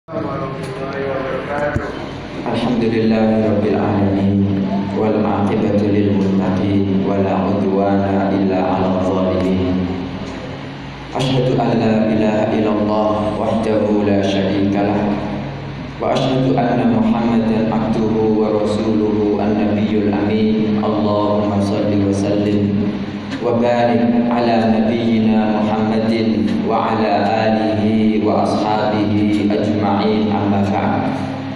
Alhamdulillahirabbil alamin wal aqibatu lil muttaqin wala udwana illa 'alal zalimin. Asyhadu an la ilaha illallah wahdahu la syarikalah wa asyhadu anna Muhammadan abduhu wa rasuluhu an-nabiyyul amin. Allahumma shalli wa sallim wa barik ala nabiyyina Muhammadin wa ala alihi wa ashabihi ajma'in, amma ba'd.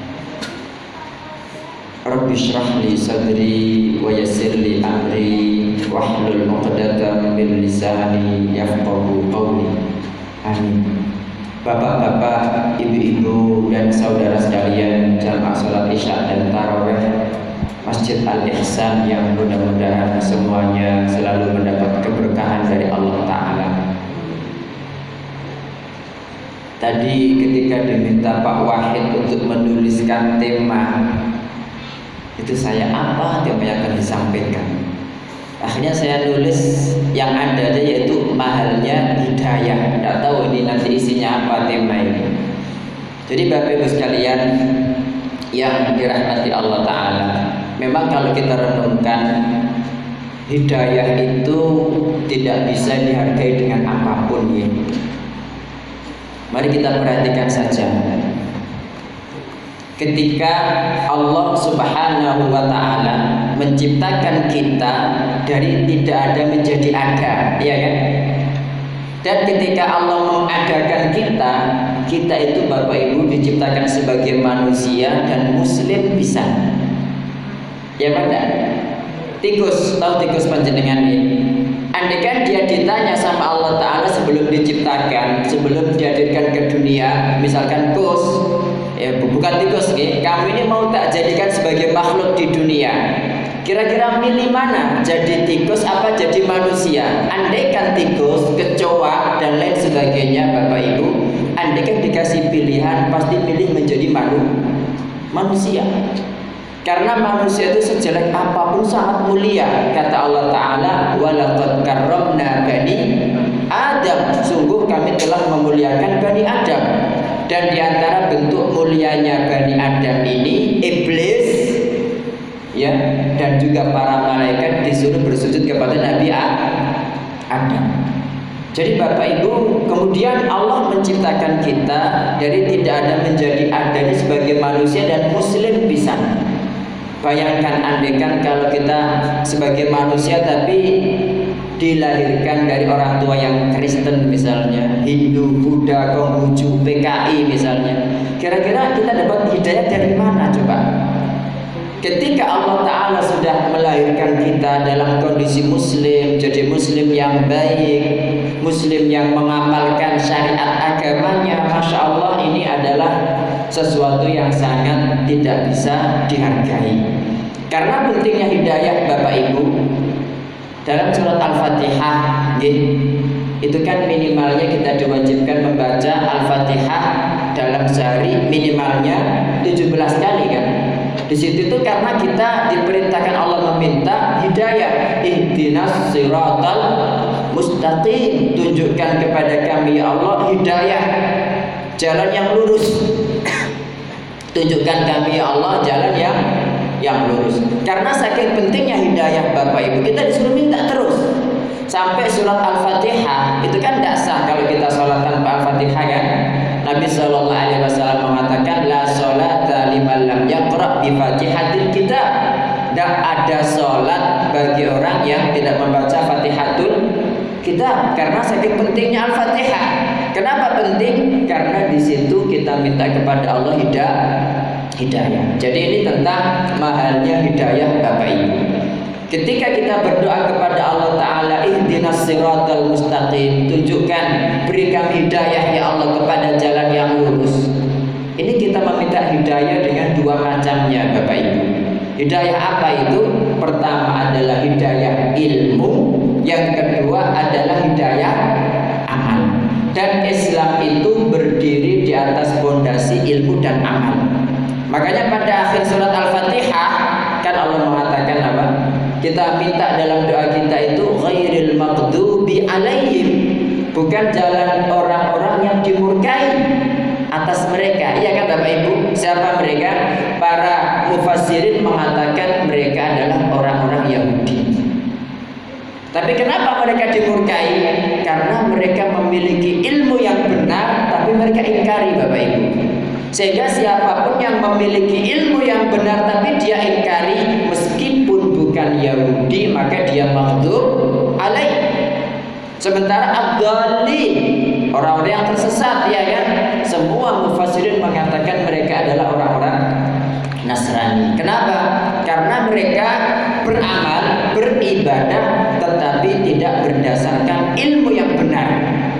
Rabbi shrah li sadri wa yassir li amri wahlul 'uqdatam min lisani yafqahu qawli. Amin. Bapak-bapak, ibu-ibu dan saudara sekalian, jamaah salat Isya dan tarawih Masjid Al-Ihsan yang mudah-mudahan semuanya selalu mendapat keberkahan dari Allah Ta'ala. Tadi ketika diminta Pak Wahid untuk menuliskan tema, itu saya apa tema yang akan disampaikan. Akhirnya saya nulis yang ada aja, yaitu mahalnya hidayah. Tidak tahu ini nanti isinya apa tema ini. Jadi Bapak Ibu sekalian yang dirahmati Allah Ta'ala, memang kalau kita renungkan, hidayah itu tidak bisa dihargai dengan apapun ya. Mari kita perhatikan saja. Ketika Allah Subhanahu wa Ta'ala menciptakan kita dari tidak ada menjadi ada, ya kan? Dan ketika Allah mengadakan kita itu Bapak Ibu diciptakan sebagai manusia dan muslim bisa. Ya pada tikus, tahu tikus panjenengan ini? Andaikan dia ditanya sama Allah Ta'ala sebelum diciptakan, sebelum dihadirkan ke dunia, misalkan kus, ya bukan tikus, kamu ini mau tak jadikan sebagai makhluk di dunia? Kira-kira milih mana? Jadi tikus apa jadi manusia? Andaikan tikus, kecoa dan lain sebagainya, Bapak Ibu, andaikan dikasih pilihan pasti pilih menjadi manusia. Karena manusia itu sejelek apapun sangat mulia. Kata Allah Ta'ala, walaqad karramna bani Adam, sungguh kami telah memuliakan Bani Adam. Dan diantara bentuk mulianya Bani Adam ini, iblis ya, dan juga para malaikat disuruh bersujud kepada Nabi Adam. Jadi Bapak Ibu, kemudian Allah menciptakan kita dari tidak ada menjadi ada ini sebagai manusia dan muslim bisa. Bayangkan andaikan kalau kita sebagai manusia tapi dilahirkan dari orang tua yang Kristen misalnya, Hindu, Buddha, Konghucu, PKI misalnya, kira-kira kita dapat hidayah dari mana coba? Ketika Allah Ta'ala sudah melahirkan kita dalam kondisi muslim, jadi muslim yang baik, muslim yang mengamalkan syariat agamanya, Masya Allah, ini adalah sesuatu yang sangat tidak bisa dihargai. Karena pentingnya hidayah Bapak Ibu, dalam surat Al-Fatihah itu kan minimalnya kita diwajibkan membaca Al-Fatihah dalam sehari minimalnya 17 kali kan. Di situ tuh karena kita diperintahkan Allah meminta hidayah, ihdinas siratal mustaqim, tunjukkan kepada kami ya Allah hidayah, jalan yang lurus. Tunjukkan kami ya Allah jalan yang lurus. Karena saking pentingnya hidayah Bapak Ibu, kita disuruh minta terus. Sampai surat Al-Fatihah itu kan tidak sah kalau kita sholat tanpa Al-Fatihah kan. Nabi SAW mengatakan la sholata liman lam yaqra' bi Fatihatil kitab. Tidak ada sholat bagi orang yang tidak membaca Fatihatul kitab. Karena saking pentingnya Al-Fatihah. Kenapa penting? Karena di situ kita minta kepada Allah hidayah. Jadi ini tentang mahalnya hidayah Bapak Ibu. Ketika kita berdoa kepada Allah Ta'ala, ihdinas siratal mustaqim, tunjukkan, beri kami hidayah ya Allah kepada jalan yang lurus. Ini kita meminta hidayah dengan dua macamnya Bapak Ibu. Hidayah apa itu? Pertama adalah hidayah ilmu, yang kedua adalah hidayah amal. Dan Islam itu berdiri di atas fondasi ilmu dan amal. Makanya pada akhir surat Al-Fatihah kan Allah mengatakan apa? Kita minta dalam doa kita itu ghairil maghdubi alaihim, bukan jalan orang-orang yang dimurkai atas mereka. Iya kan Bapak Ibu. Siapa mereka? Para mufassirin mengatakan mereka adalah orang-orang Yahudi. Tapi kenapa mereka dimurkai? Karena mereka memiliki ilmu yang benar, tapi mereka ingkari, Bapak Ibu. Sehingga siapapun yang memiliki ilmu yang benar tapi dia ingkari, meskipun bukan Yahudi, maka dia maghdub alaih. Sementara ad-dallin, orang-orang yang tersesat, ya kan? Semua mufassirin mengatakan mereka adalah orang-orang Nasrani. Kenapa? Karena mereka beramal, beribadah, tetapi tidak berdasarkan ilmu yang benar.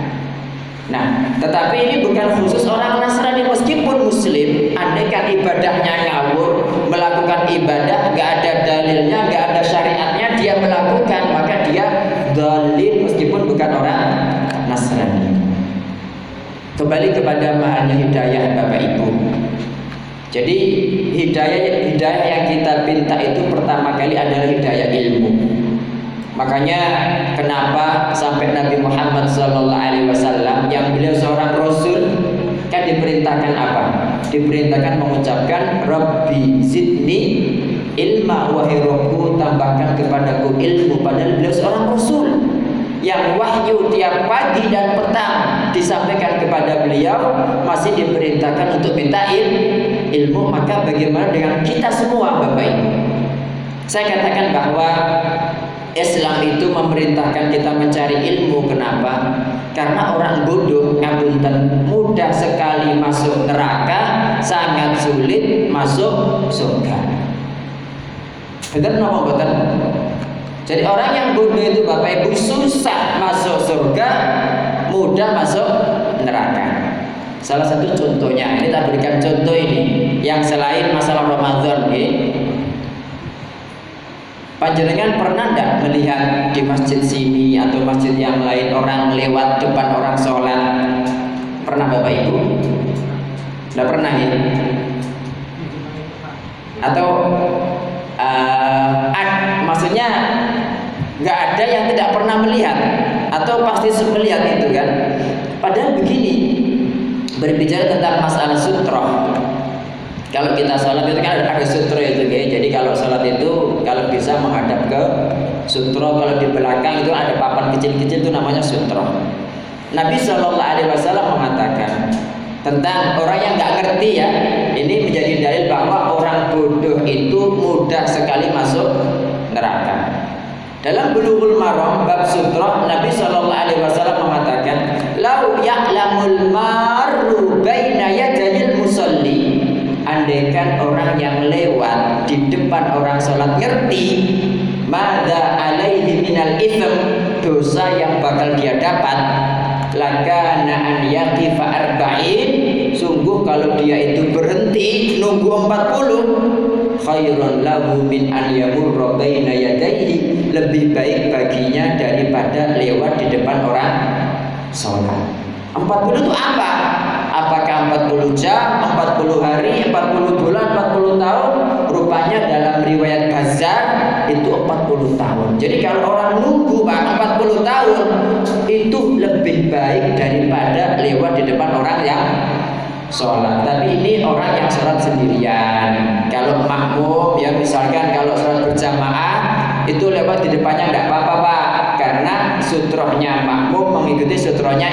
Nah, tetapi ini bukan khusus orang Nasrani, meskipun Muslim, andaikan ibadahnya ngawur, melakukan ibadah, gak ada dalilnya, gak ada syariatnya, dia melakukan, maka dia dhalin meskipun bukan orang Nasrani. Kembali kepada makna hidayah, Bapak Ibu. Jadi hidayah yang kita minta itu pertama kali adalah hidayah ilmu. Makanya kenapa sampai Nabi Muhammad SAW yang beliau seorang Rasul kan diperintahkan apa? Diperintahkan mengucapkan Rabbi zidni ilma, wahai Rabbku tambahkan kepadaku ilmu. Padahal beliau seorang Rasul yang wahyu tiap pagi dan petang disampaikan kepada beliau, masih diperintahkan untuk minta ilmu. Maka bagaimana dengan kita semua, Bapak Ibu? Saya katakan bahwa Islam itu memerintahkan kita mencari ilmu. Kenapa? Karena orang bodoh, ngapunten, mudah sekali masuk neraka, sangat sulit masuk surga. Betul napa mboten? Jadi orang yang bodoh itu, Bapak Ibu, susah masuk surga, mudah masuk neraka. Salah satu contohnya, ini tak berikan contoh ini, yang selain masalah Ramadan, Panjenengan pernah tidak melihat di masjid sini atau masjid yang lain orang lewat depan orang sholat? Pernah, Bapak Ibu? Tidak pernah ya? Atau maksudnya nggak ada yang tidak pernah melihat atau pasti melihat itu kan? Padahal begini, berbicara tentang masalah sutroh. Kalau kita sholat itu kan ada sutro itu, ya. Jadi kalau sholat itu kalau bisa menghadap ke sutro. Kalau di belakang itu ada papan kecil-kecil, itu namanya sutro. Nabi SAW mengatakan tentang orang yang nggak ngerti, ya. Ini menjadi dalil bahwa orang bodoh itu mudah sekali masuk neraka. Dalam Bulughul Maram bab sutro, Nabi SAW mengatakan, "Lau ya'lamul marru baina yadayil musalli." Andaikan orang yang lewat di depan orang sholat ngerti madza alaihi minal itsm, dosa yang bakal dia dapat, lakana an yaqifa arba'in, sungguh kalau dia itu berhenti nunggu 40, khairun lahu min an yamurra baina yadayhi, lebih baik baginya daripada lewat di depan orang sholat. 40 itu apa? Apakah 40 jam, 40 hari, 40 bulan, 40 tahun? Rupanya dalam riwayat Bazzar itu 40 tahun. Jadi kalau orang nunggu 40 tahun itu lebih baik daripada lewat di depan orang yang sholat. Tapi ini orang yang sholat sendirian. Kalau makmum, ya misalkan kalau sholat berjamaah itu lewat di depannya tidak apa-apa, Pak, karena sutrohnya makmum mengikuti sutrohnya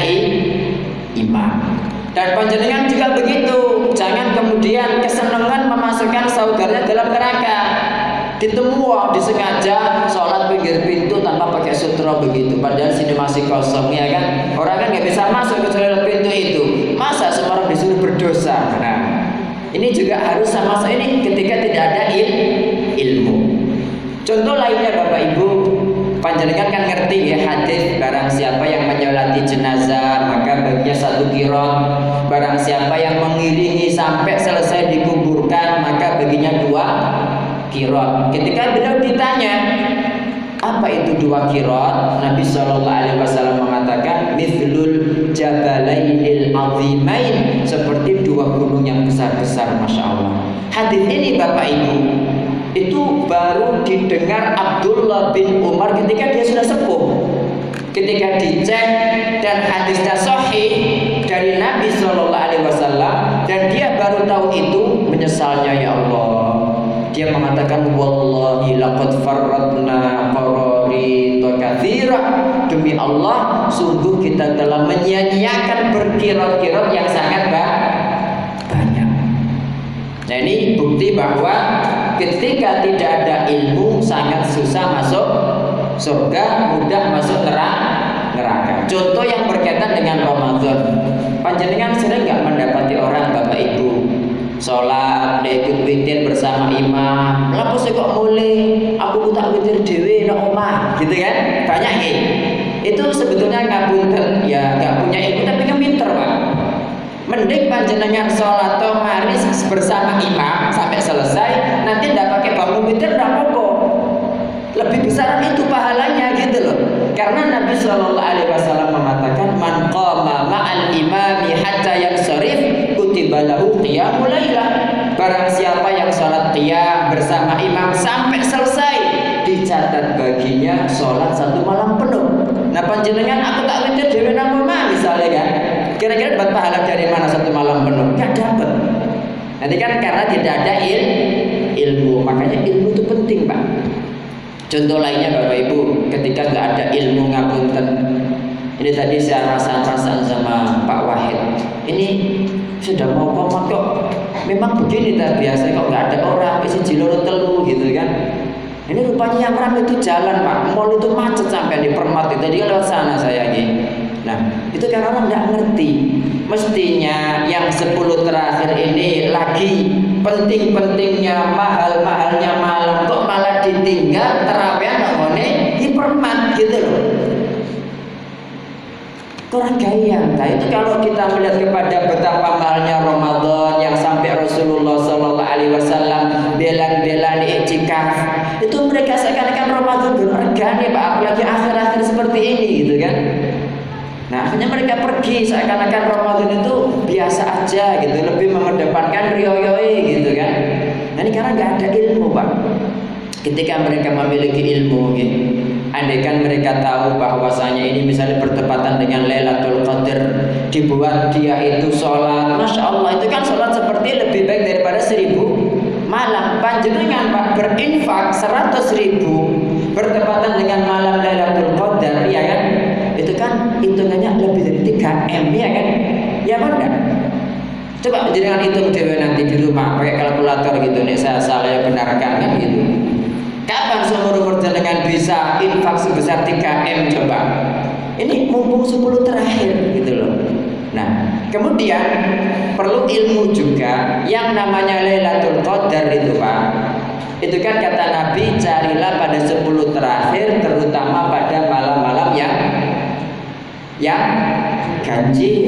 imam. Dan panjenengan juga begitu. Jangan kemudian kesenangan memasukkan saudaranya dalam neraka. Ditemu disengaja sholat pinggir pintu tanpa pakai sutro begitu. Padahal sini masih kosong, ya kan? Orang kan nggak bisa masuk kecuali lewat pintu itu. Masa semua orang disuruh berdosa? Nah, ini juga harus sama-sama ini ketika tidak ada ilmu. Contoh lainnya, Bapak Ibu, panjenengan kan ngerti ya hadis, barang siapa yang menyolati jenazah maka baginya 1 qiraat, barang siapa yang mengiringi sampai selesai dikuburkan maka baginya 2 qiraat. Ketika beliau ditanya apa itu 2 qiraat, Nabi SAW mengatakan mithlul jabalainil azimain, seperti 2 gunung yang besar-besar. Masya Allah. Hadis ini, Bapak Ibu, itu baru didengar Abdullah bin Umar ketika dia sudah sepuh. Ketika dicek dan hadisnya sahih dari Nabi SAW, Alaihi Wasallam, dan dia baru tahu itu, menyesalnya ya Allah. Dia mengatakan wallahi laqad farratna qararita katsira, demi Allah sungguh kita telah menyia-nyiakan berkirot-kirot yang sangat banyak. Nah, ini bukti bahwa ketika tidak ada ilmu sangat susah masuk surga, mudah masuk neraka. Contoh yang berkaitan dengan Ramadan, panjenengan sering nggak mendapati orang Bapak Ibu sholat, ikut witir bersama imam, lalu saya kok mulai aku tak witir dewe nak omah, gitu kan? Banyak nih. Itu sebetulnya ngapunten, ya nggak punya ilmu tapi kan pinter Pak. Mending panjenengan sholat atau maris bersama imam sampai selesai, nanti ndak pakai bangun witir ndak apa-apa. Lebih besar itu pahalanya gitu loh. Karena Nabi Shallallahu Alaihi Wasallam mengatakan man qama ma'al imami hatta yansharif kutiba lahu qiyamul lailah. Barang siapa yang sholat qiyam bersama imam sampai selesai, dicatat baginya sholat satu malam penuh. Nah panjenengan aku tak witir dhewe nang omah misalnya kan, kira-kira dapat pahala dari mana satu malam penuh? Nggak dapat. Nanti kan karena tidak ada ilmu. Makanya ilmu itu penting Pak. Contoh lainnya Bapak Ibu, ketika nggak ada ilmu ngapunten. Ini tadi saya rasa-rasaan sama Pak Wahid. Ini sudah mau komat kok. Memang begini biasa kok nggak ada orang, isi jiloro telu gitu kan. Ini rupanya yang ramai itu jalan Pak. Mall itu macet sampai di Permati. Tadi kan lewat sana saya ini. Nah, itu karena orang nggak ngerti. Mestinya yang 10 terakhir ini lagi penting-pentingnya, mahal-mahalnya malam, kok malah ditinggal terapian namanya hipermat gitu loh. Kurang gayang. Nah itu kalau kita melihat kepada betapa mahalnya Ramadan yang sampai Rasulullah Sallallahu Alaihi Wasallam bela-bela iktikaf, itu mereka seakan-akan Ramadan berharga Pak, apalagi akhir-akhir seperti ini gitu kan. Nah akhirnya mereka pergi seakan-akan Ramadan itu biasa aja gitu, lebih mengedepankan riyoyoi gitu kan. Nah ini karena nggak ada ilmu Pak. Ketika mereka memiliki ilmu gitu, andaikan mereka tahu bahwasanya ini misalnya bertepatan dengan Lailatul Qadar, dibuat dia itu sholat, Masya Allah itu kan sholat seperti lebih baik daripada 1000 malam. Panjenengan Pak berinfak 100.000 bertepatan dengan malam Lailatul Qadar, ya kan? Itu kan hitungannya lebih dari 3M, ya kan? Ya benar. Coba jangan hitung dewe nanti di rumah pakai kalkulator gitu nih, saya benarkan kan gitu. Kapan seumur-umur jenengan bisa infak sebesar 3M coba? Ini mumpung 10 terakhir gitu loh. Nah, kemudian perlu ilmu juga yang namanya Lailatul Qadar itu Pak. Itu kan kata Nabi, carilah pada 10 terakhir, terutama pada malam-malam yang ganjil.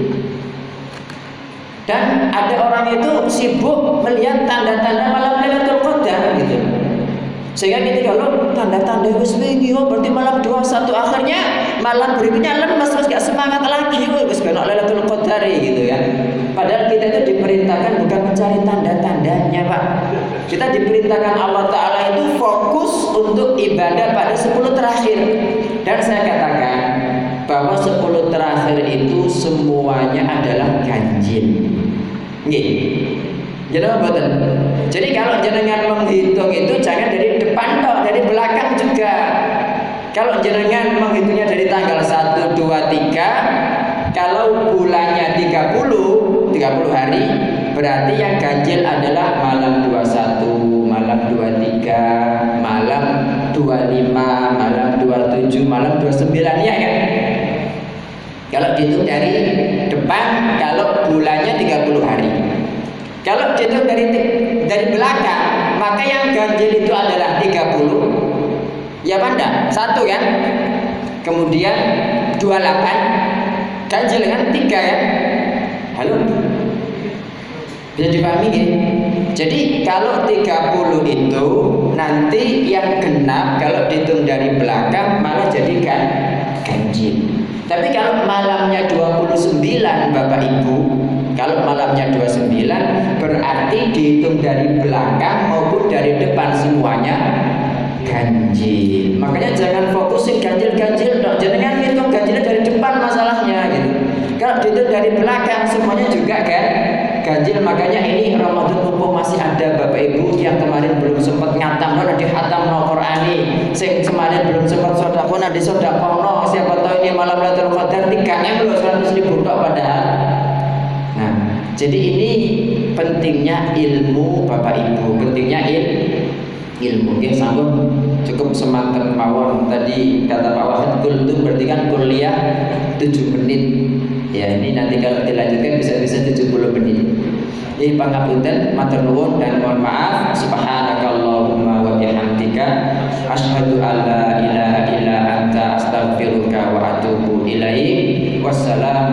Dan ada orang itu sibuk melihat tanda-tanda malam Lailatul Qadar gitu. Sehingga ketika lo tanda-tanda wis wingi, oh berarti malam 21, akhirnya malam berikutnya lemes terus gak semangat lagi, wis benak Lailatul Qadar gitu ya. Padahal kita itu diperintahkan bukan mencari tanda-tandanya Pak. Kita diperintahkan Allah Ta'ala itu fokus untuk ibadah pada 10 terakhir. Dan saya katakan bahwa 10 terakhir itu semuanya adalah ganjil. Jadi kalau jenengan menghitung itu jangan dari depan toh, dari belakang juga. Kalau jenengan menghitungnya dari tanggal 1, 2, 3, kalau bulannya 30 hari, berarti yang ganjil adalah malam 21, malam 23, malam 25, malam 27, malam 29, ya kan? Kalau dihitung dari depan, kalau bulannya 30 hari. Kalau dihitung dari belakang, maka yang ganjil itu adalah 30. Ya Pak enggak? 1 kan? Kemudian 28 ganjil kan 3 ya? Halo? Bisa dipahami ya? Jadi kalau 30 itu nanti yang genap kalau dihitung dari belakang malah jadi ganjil. Tapi kalau malamnya 29 Bapak Ibu, kalau malamnya 29 berarti dihitung dari belakang maupun dari depan semuanya ganjil. Makanya jangan fokusin ganjil-ganjil dong. Jangan ngitung ganjilnya dari depan masalahnya gitu. Kalau dihitung dari belakang semuanya juga kan ganjil. Makanya ini Ramadan mumpung masih ada Bapak Ibu yang kemarin belum sempat ngatam di khatam Qur'ani, sing kemarin belum sempat sedekah di sedekah, siapa tahu ini malam Lailatul Qadar 3M loh, 100.000 tok padahal. Nah, jadi ini pentingnya ilmu Bapak Ibu, pentingnya ilmu. Ya sambung cukup semangat mawon. Tadi kata Pak Wahid kultum berarti kan kuliah 7 menit. Ya ini nanti kalau dilanjutkan bisa 70 menit. Ini pangapunten, matur nuwun dan mohon maaf. Subhanakallahumma wa bihamdika asyhadu an la ilaha illa anta astaghfiruka wa atubu ilaik. Wassalamu